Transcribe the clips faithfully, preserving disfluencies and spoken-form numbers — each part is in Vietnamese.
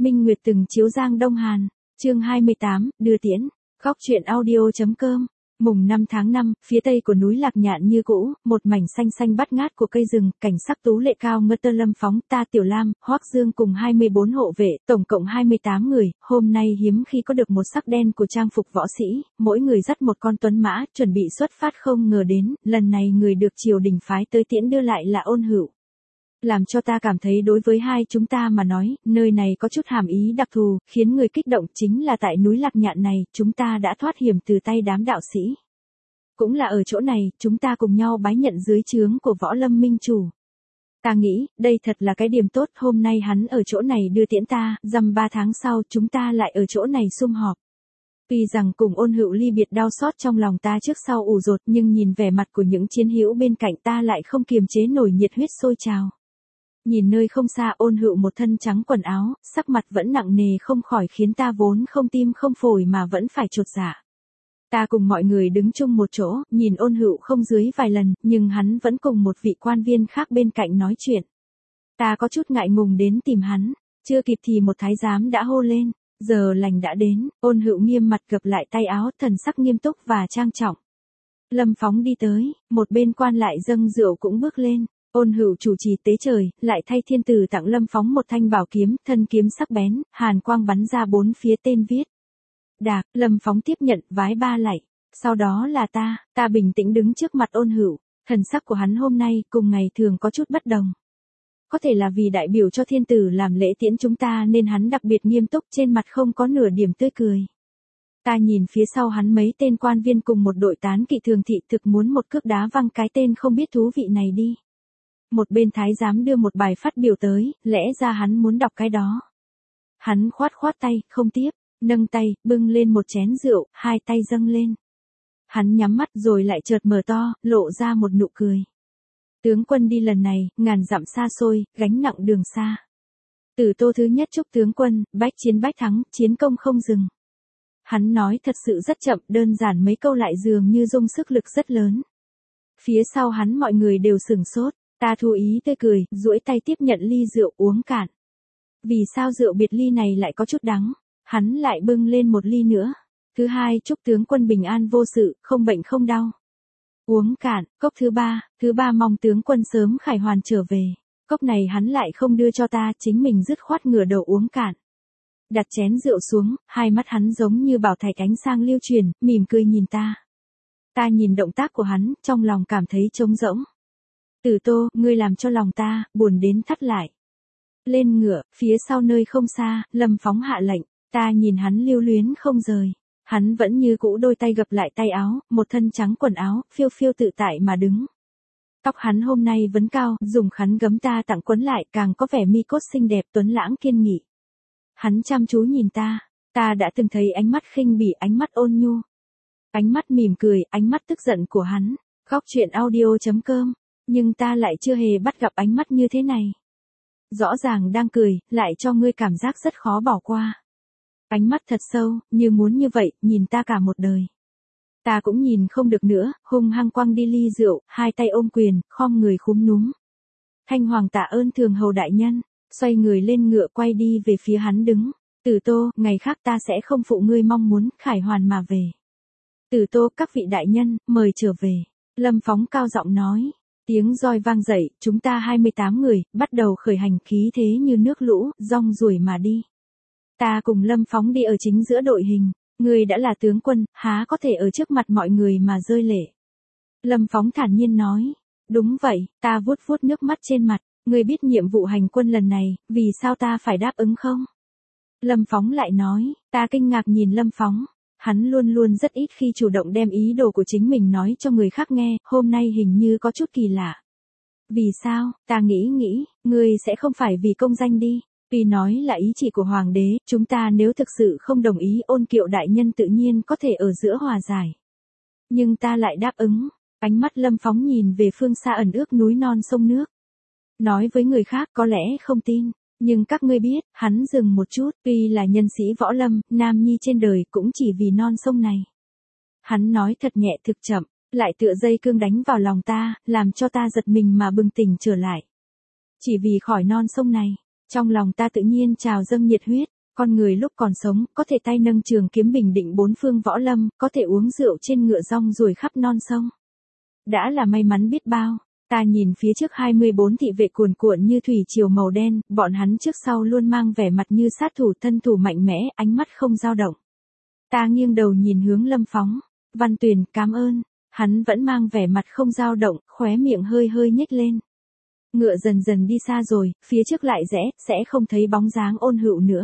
Minh Nguyệt từng chiếu Giang Đông Hàn, chương hai mươi tám, đưa tiễn, góc truyện audio.com. Mùng năm tháng năm, phía tây của núi Lạc Nhạn như cũ, một mảnh xanh xanh bát ngát của cây rừng, cảnh sắc tú lệ cao ngất tơ Lâm Phóng, ta Tiểu Lam, Hoắc Dương cùng hai mươi bốn hộ vệ, tổng cộng hai mươi tám người, hôm nay hiếm khi có được một sắc đen của trang phục võ sĩ, mỗi người dắt một con tuấn mã, chuẩn bị xuất phát không ngờ đến, lần này người được triều đình phái tới tiễn đưa lại là Ôn Hữu. Làm cho ta cảm thấy đối với hai chúng ta mà nói, nơi này có chút hàm ý đặc thù, khiến người kích động chính là tại núi Lạc Nhạn này, chúng ta đã thoát hiểm từ tay đám đạo sĩ. Cũng là ở chỗ này, chúng ta cùng nhau bái nhận dưới trướng của Võ Lâm Minh Chủ. Ta nghĩ, đây thật là cái điểm tốt, hôm nay hắn ở chỗ này đưa tiễn ta, dăm ba tháng sau chúng ta lại ở chỗ này sum họp. Tuy rằng cùng Ôn Hữu ly biệt đau xót trong lòng ta trước sau ủ rột, nhưng nhìn vẻ mặt của những chiến hữu bên cạnh ta lại không kiềm chế nổi nhiệt huyết sôi trào. Nhìn nơi không xa Ôn Hữu một thân trắng quần áo, sắc mặt vẫn nặng nề không khỏi khiến ta vốn không tim không phổi mà vẫn phải chột dạ. Ta cùng mọi người đứng chung một chỗ, nhìn Ôn Hữu không dưới vài lần, nhưng hắn vẫn cùng một vị quan viên khác bên cạnh nói chuyện. Ta có chút ngại ngùng đến tìm hắn, chưa kịp thì một thái giám đã hô lên, giờ lành đã đến, Ôn Hữu nghiêm mặt gập lại tay áo, thần sắc nghiêm túc và trang trọng. Lâm Phóng đi tới, một bên quan lại dâng rượu cũng bước lên. Ôn Hữu chủ trì tế trời, lại thay thiên tử tặng Lâm Phóng một thanh bảo kiếm, thân kiếm sắc bén, hàn quang bắn ra bốn phía tên viết. Đạc, Lâm Phóng tiếp nhận, vái ba lạy. Sau đó là ta, ta bình tĩnh đứng trước mặt Ôn Hữu, thần sắc của hắn hôm nay cùng ngày thường có chút bất đồng. Có thể là vì đại biểu cho thiên tử làm lễ tiễn chúng ta nên hắn đặc biệt nghiêm túc, trên mặt không có nửa điểm tươi cười. Ta nhìn phía sau hắn mấy tên quan viên cùng một đội tán kỵ thường thị thực muốn một cước đá văng cái tên không biết thú vị này đi. Một bên thái giám đưa một bài phát biểu tới, lẽ ra hắn muốn đọc cái đó. Hắn khoát khoát tay, không tiếp, nâng tay, bưng lên một chén rượu, hai tay dâng lên. Hắn nhắm mắt rồi lại chợt mở to, lộ ra một nụ cười. Tướng quân đi lần này, ngàn dặm xa xôi, gánh nặng đường xa. Từ Tô thứ nhất chúc tướng quân, bách chiến bách thắng, chiến công không dừng. Hắn nói thật sự rất chậm, đơn giản mấy câu lại dường như dung sức lực rất lớn. Phía sau hắn mọi người đều sửng sốt. Ta thu ý tươi cười, duỗi tay tiếp nhận ly rượu uống cạn. Vì sao rượu biệt ly này lại có chút đắng? Hắn lại bưng lên một ly nữa. Thứ hai, chúc tướng quân bình an vô sự, không bệnh không đau. Uống cạn. Cốc thứ ba, thứ ba mong tướng quân sớm khải hoàn trở về. Cốc này hắn lại không đưa cho ta, chính mình dứt khoát ngửa đầu uống cạn. Đặt chén rượu xuống, hai mắt hắn giống như bảo thạch ánh sang lưu truyền, mỉm cười nhìn ta. Ta nhìn động tác của hắn, trong lòng cảm thấy trống rỗng. Tử Tô, ngươi làm cho lòng ta, buồn đến thắt lại. Lên ngựa, phía sau nơi không xa, Lâm Phóng hạ lệnh, ta nhìn hắn lưu luyến không rời. Hắn vẫn như cũ đôi tay gập lại tay áo, một thân trắng quần áo, phiêu phiêu tự tại mà đứng. Tóc hắn hôm nay vẫn cao, dùng khăn gấm ta tặng quấn lại, càng có vẻ mi cốt xinh đẹp tuấn lãng kiên nghị. Hắn chăm chú nhìn ta, ta đã từng thấy ánh mắt khinh bỉ, ánh mắt ôn nhu. Ánh mắt mỉm cười, ánh mắt tức giận của hắn. Góc truyện audio.com. Nhưng ta lại chưa hề bắt gặp ánh mắt như thế này. Rõ ràng đang cười, lại cho ngươi cảm giác rất khó bỏ qua. Ánh mắt thật sâu, như muốn như vậy, nhìn ta cả một đời. Ta cũng nhìn không được nữa, hung hăng quăng đi ly rượu, hai tay ôm quyền, khom người khúm núm. Thanh Hoàng tạ ơn thường hầu đại nhân, xoay người lên ngựa quay đi về phía hắn đứng. Tử Tô, ngày khác ta sẽ không phụ ngươi mong muốn, khải hoàn mà về. Tử Tô, các vị đại nhân, mời trở về. Lâm Phóng cao giọng nói. Tiếng roi vang dậy, chúng ta hai mươi tám người, bắt đầu khởi hành, khí thế như nước lũ, rong ruổi mà đi. Ta cùng Lâm Phóng đi ở chính giữa đội hình, người đã là tướng quân, há có thể ở trước mặt mọi người mà rơi lệ. Lâm Phóng thản nhiên nói, đúng vậy, ta vuốt vuốt nước mắt trên mặt, ngươi biết nhiệm vụ hành quân lần này, vì sao ta phải đáp ứng không? Lâm Phóng lại nói, ta kinh ngạc nhìn Lâm Phóng. Hắn luôn luôn rất ít khi chủ động đem ý đồ của chính mình nói cho người khác nghe, hôm nay hình như có chút kỳ lạ. Vì sao, ta nghĩ nghĩ, ngươi sẽ không phải vì công danh đi, vì nói là ý chỉ của hoàng đế, chúng ta nếu thực sự không đồng ý Ôn Kiệu đại nhân tự nhiên có thể ở giữa hòa giải. Nhưng ta lại đáp ứng, ánh mắt Lâm Phóng nhìn về phương xa ẩn ước núi non sông nước. Nói với người khác có lẽ không tin. Nhưng các ngươi biết, hắn dừng một chút, tuy là nhân sĩ võ lâm, nam nhi trên đời cũng chỉ vì non sông này. Hắn nói thật nhẹ thực chậm, lại tựa dây cương đánh vào lòng ta, làm cho ta giật mình mà bừng tỉnh trở lại. Chỉ vì khỏi non sông này, Trong lòng ta tự nhiên trào dâng nhiệt huyết, con người lúc còn sống, có thể tay nâng trường kiếm bình định bốn phương võ lâm, có thể uống rượu trên ngựa rong ruổi khắp non sông. Đã là may mắn biết bao. Ta nhìn phía trước hai mươi bốn thị vệ cuồn cuộn như thủy triều màu đen, bọn hắn trước sau luôn mang vẻ mặt như sát thủ, thân thủ mạnh mẽ, ánh mắt không dao động. Ta nghiêng đầu nhìn hướng Lâm Phóng. Văn Tuyền, cảm ơn. Hắn vẫn mang vẻ mặt không dao động, khóe miệng hơi hơi nhếch lên. Ngựa dần dần đi xa rồi, phía trước lại rẽ, sẽ không thấy bóng dáng Ôn Hữu nữa.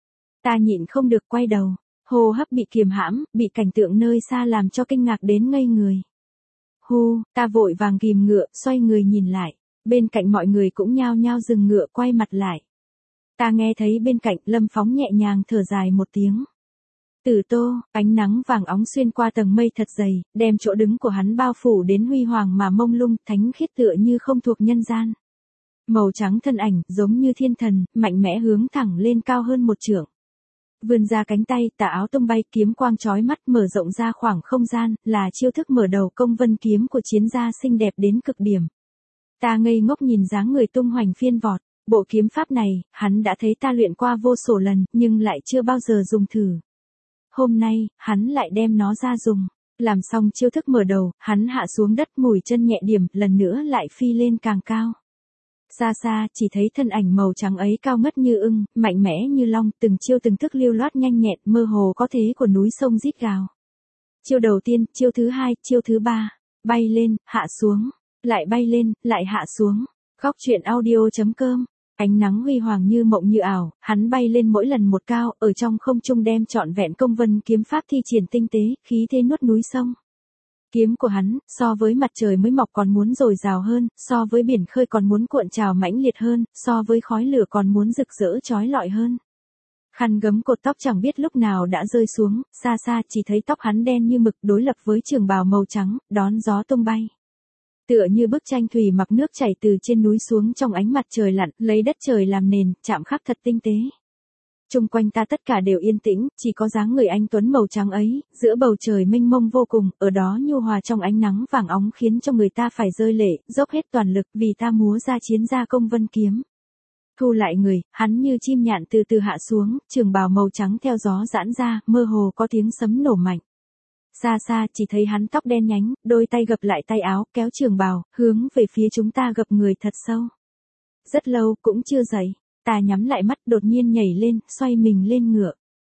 Ta nhịn không được quay đầu, hô hấp bị kiềm hãm, bị cảnh tượng nơi xa làm cho kinh ngạc đến ngây người. Hu, ta vội vàng ghim ngựa, xoay người nhìn lại, bên cạnh mọi người cũng nhao nhao dừng ngựa quay mặt lại. Ta nghe thấy bên cạnh Lâm Phóng nhẹ nhàng thở dài một tiếng. Tử Tô, ánh nắng vàng óng xuyên qua tầng mây thật dày, đem chỗ đứng của hắn bao phủ đến huy hoàng mà mông lung, thánh khiết tựa như không thuộc nhân gian. Màu trắng thân ảnh, giống như thiên thần, mạnh mẽ hướng thẳng lên cao hơn một trượng. Vươn ra cánh tay, tà áo tung bay, kiếm quang chói mắt mở rộng ra khoảng không gian, là chiêu thức mở đầu công vân kiếm của chiến gia xinh đẹp đến cực điểm. Ta ngây ngốc nhìn dáng người tung hoành phiên vọt, bộ kiếm pháp này, hắn đã thấy ta luyện qua vô số lần, nhưng lại chưa bao giờ dùng thử. Hôm nay, hắn lại đem nó ra dùng. Làm xong chiêu thức mở đầu, hắn hạ xuống đất mùi chân nhẹ điểm, lần nữa lại phi lên càng cao. Xa xa, chỉ thấy thân ảnh màu trắng ấy cao ngất như ưng, mạnh mẽ như long, từng chiêu từng thức lưu loát nhanh nhẹn, mơ hồ có thế của núi sông rít gào. Chiêu đầu tiên, chiêu thứ hai, chiêu thứ ba, bay lên, hạ xuống, lại bay lên, lại hạ xuống. Khóc chuyện audio chấm com. Ánh nắng huy hoàng như mộng như ảo, hắn bay lên mỗi lần một cao, ở trong không trung đem trọn vẹn công vân kiếm pháp thi triển tinh tế, khí thế nuốt núi sông. Kiếm của hắn, so với mặt trời mới mọc còn muốn dồi dào hơn, so với biển khơi còn muốn cuộn trào mãnh liệt hơn, so với khói lửa còn muốn rực rỡ chói lọi hơn. Khăn gấm cột tóc chẳng biết lúc nào đã rơi xuống, xa xa chỉ thấy tóc hắn đen như mực đối lập với trường bào màu trắng, đón gió tung bay. Tựa như bức tranh thủy mặc nước chảy từ trên núi xuống trong ánh mặt trời lặn, lấy đất trời làm nền, chạm khắc thật tinh tế. Trung quanh ta tất cả đều yên tĩnh, chỉ có dáng người anh tuấn màu trắng ấy, giữa bầu trời mênh mông vô cùng, ở đó nhu hòa trong ánh nắng vàng óng khiến cho người ta phải rơi lệ, dốc hết toàn lực vì ta múa ra chiến gia công vân kiếm. Thu lại người, hắn như chim nhạn từ từ hạ xuống, trường bào màu trắng theo gió giãn ra, mơ hồ có tiếng sấm nổ mạnh. Xa xa chỉ thấy hắn tóc đen nhánh, đôi tay gập lại tay áo, kéo trường bào, hướng về phía chúng ta gập người thật sâu. Rất lâu, cũng chưa dậy, ta nhắm lại mắt đột nhiên nhảy lên, xoay mình lên ngựa.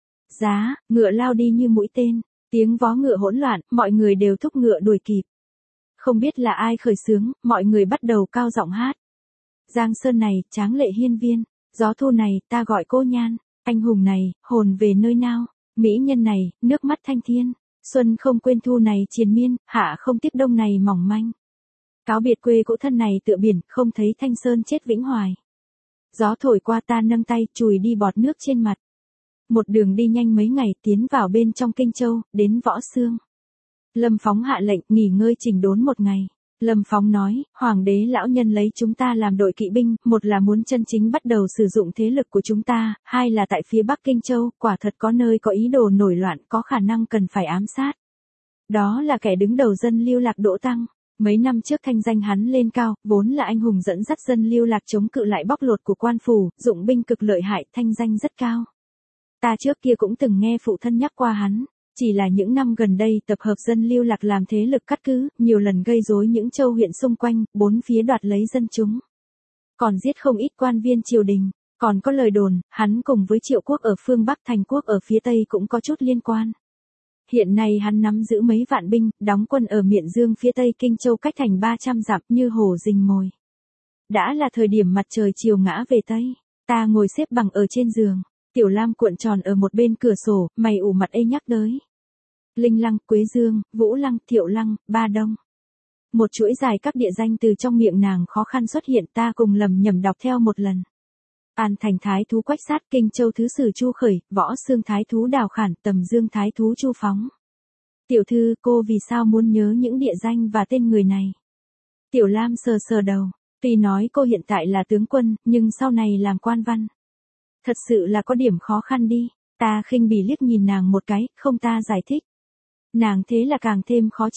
Giá, ngựa lao đi như mũi tên, tiếng vó ngựa hỗn loạn, mọi người đều thúc ngựa đuổi kịp. Không biết là ai khởi xướng, mọi người bắt đầu cao giọng hát. Giang sơn này, tráng lệ hiên viên, gió thu này, ta gọi cô nhan, anh hùng này, hồn về nơi nào, mỹ nhân này, nước mắt thanh thiên. Xuân không quên thu này triền miên, hạ không tiếc đông này mỏng manh. Cáo biệt quê cũ thân này tựa biển, không thấy thanh sơn chết vĩnh hoài. Gió thổi qua ta nâng tay, chùi đi bọt nước trên mặt. Một đường đi nhanh mấy ngày, tiến vào bên trong Kinh Châu, đến Võ Xương. Lâm Phóng hạ lệnh, nghỉ ngơi chỉnh đốn một ngày. Lâm Phóng nói, Hoàng đế lão nhân lấy chúng ta làm đội kỵ binh, một là muốn chân chính bắt đầu sử dụng thế lực của chúng ta, hai là tại phía Bắc Kinh Châu, quả thật có nơi có ý đồ nổi loạn, có khả năng cần phải ám sát. Đó là kẻ đứng đầu dân Lưu Lạc Đỗ Tăng. Mấy năm trước thanh danh hắn lên cao, vốn là anh hùng dẫn dắt dân Lưu Lạc chống cự lại bóc lột của quan phủ, dụng binh cực lợi hại, thanh danh rất cao. Ta trước kia cũng từng nghe phụ thân nhắc qua hắn. Chỉ là những năm gần đây tập hợp dân Lưu Lạc làm thế lực cắt cứ, nhiều lần gây rối những châu huyện xung quanh, bốn phía đoạt lấy dân chúng. Còn giết không ít quan viên triều đình, còn có lời đồn, hắn cùng với Triệu Quốc ở phương Bắc Thành Quốc ở phía Tây cũng có chút liên quan. Hiện nay hắn nắm giữ mấy vạn binh, đóng quân ở Miện Dương phía Tây Kinh Châu cách thành ba trăm dặm như hổ rình mồi. Đã là thời điểm mặt trời chiều ngã về Tây, ta ngồi xếp bằng ở trên giường. Tiểu Lam cuộn tròn ở một bên cửa sổ, mày ủ mặt ê nhắc tới. Linh Lăng, Quế Dương, Vũ Lăng, Thiệu Lăng, Ba Đông. Một chuỗi dài các địa danh từ trong miệng nàng khó khăn xuất hiện, ta cùng lầm nhầm đọc theo một lần. An Thành Thái Thú Quách Sát, Kinh Châu Thứ Sử Chu Khởi, Võ Xương Thái Thú Đào Khản, Tầm Dương Thái Thú Chu Phóng. Tiểu thư, cô vì sao muốn nhớ những địa danh và tên người này? Tiểu Lam sờ sờ đầu, tuy nói cô hiện tại là tướng quân, nhưng sau này làm quan văn. Thật sự là có điểm khó khăn đi, ta khinh bỉ liếc nhìn nàng một cái, không ta giải thích. Nàng thế là càng thêm khó chịu,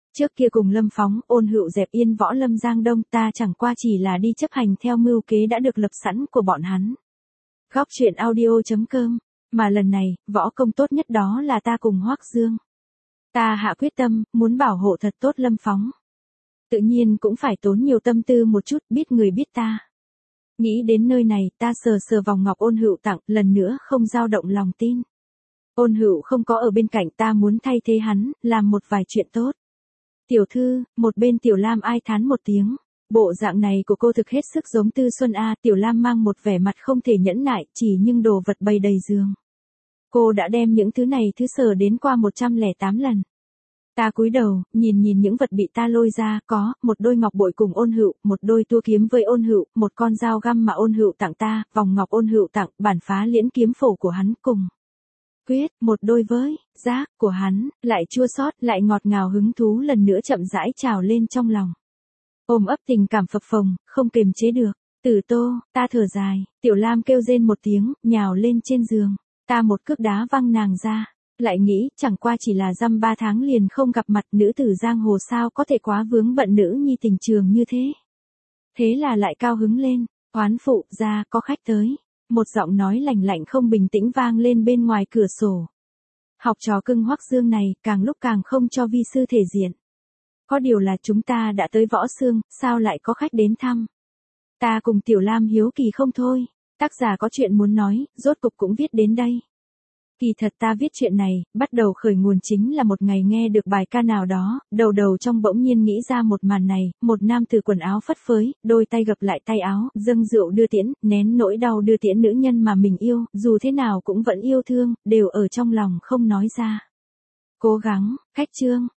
Trước kia cùng Lâm Phóng, Ôn Hựu dẹp yên võ lâm Giang Đông, ta chẳng qua chỉ là đi chấp hành theo mưu kế đã được lập sẵn của bọn hắn. Góc truyện audio.com, mà lần này, võ công tốt nhất đó là ta cùng Hoắc Dương. Ta hạ quyết tâm, muốn bảo hộ thật tốt Lâm Phóng. Tự nhiên cũng phải tốn nhiều tâm tư một chút, biết người biết ta. Nghĩ đến nơi này, ta sờ sờ vòng ngọc Ôn Hựu tặng, lần nữa không dao động lòng tin. Ôn Hựu không có ở bên cạnh, ta muốn thay thế hắn, làm một vài chuyện tốt. Tiểu thư, một bên Tiểu Lam ai thán một tiếng. Bộ dạng này của cô thực hết sức giống Tư Xuân A. Tiểu Lam mang một vẻ mặt không thể nhẫn nại, chỉ nhưng đồ vật bày đầy giường. Cô đã đem những thứ này thứ sờ đến qua một trăm lẻ tám lần. Ta cúi đầu, nhìn nhìn những vật bị ta lôi ra, có, một đôi ngọc bội cùng Ôn Hựu, một đôi tua kiếm với Ôn Hựu, một con dao găm mà Ôn Hựu tặng ta, vòng ngọc Ôn Hựu tặng, bản phá liễn kiếm phổ của hắn cùng. Quyết, một đôi với, giác, của hắn, lại chua xót, lại ngọt ngào hứng thú lần nữa chậm rãi trào lên trong lòng. Ôm ấp tình cảm phập phồng, không kiềm chế được. Tử Tô, ta thở dài, Tiểu Lam kêu rên một tiếng, nhào lên trên giường. Ta một cước đá văng nàng ra. Lại nghĩ, chẳng qua chỉ là dăm ba tháng liền không gặp mặt, nữ tử giang hồ sao có thể quá vướng bận nữ nhi tình trường như thế. Thế là lại cao hứng lên, oán phụ, ra, có khách tới. Một giọng nói lạnh lạnh không bình tĩnh vang lên bên ngoài cửa sổ. Học trò cưng Hoắc Dương này, càng lúc càng không cho vi sư thể diện. Có điều là chúng ta đã tới Võ Xương, sao lại có khách đến thăm? Ta cùng Tiểu Lam hiếu kỳ không thôi, tác giả có chuyện muốn nói, rốt cục cũng viết đến đây. Kỳ thật ta viết chuyện này, bắt đầu khởi nguồn chính là một ngày nghe được bài ca nào đó, đầu đầu trong bỗng nhiên nghĩ ra một màn này, một nam tử quần áo phất phới, đôi tay gập lại tay áo, dâng rượu đưa tiễn, nén nỗi đau đưa tiễn nữ nhân mà mình yêu, dù thế nào cũng vẫn yêu thương, đều ở trong lòng không nói ra. Cố gắng, khách trương,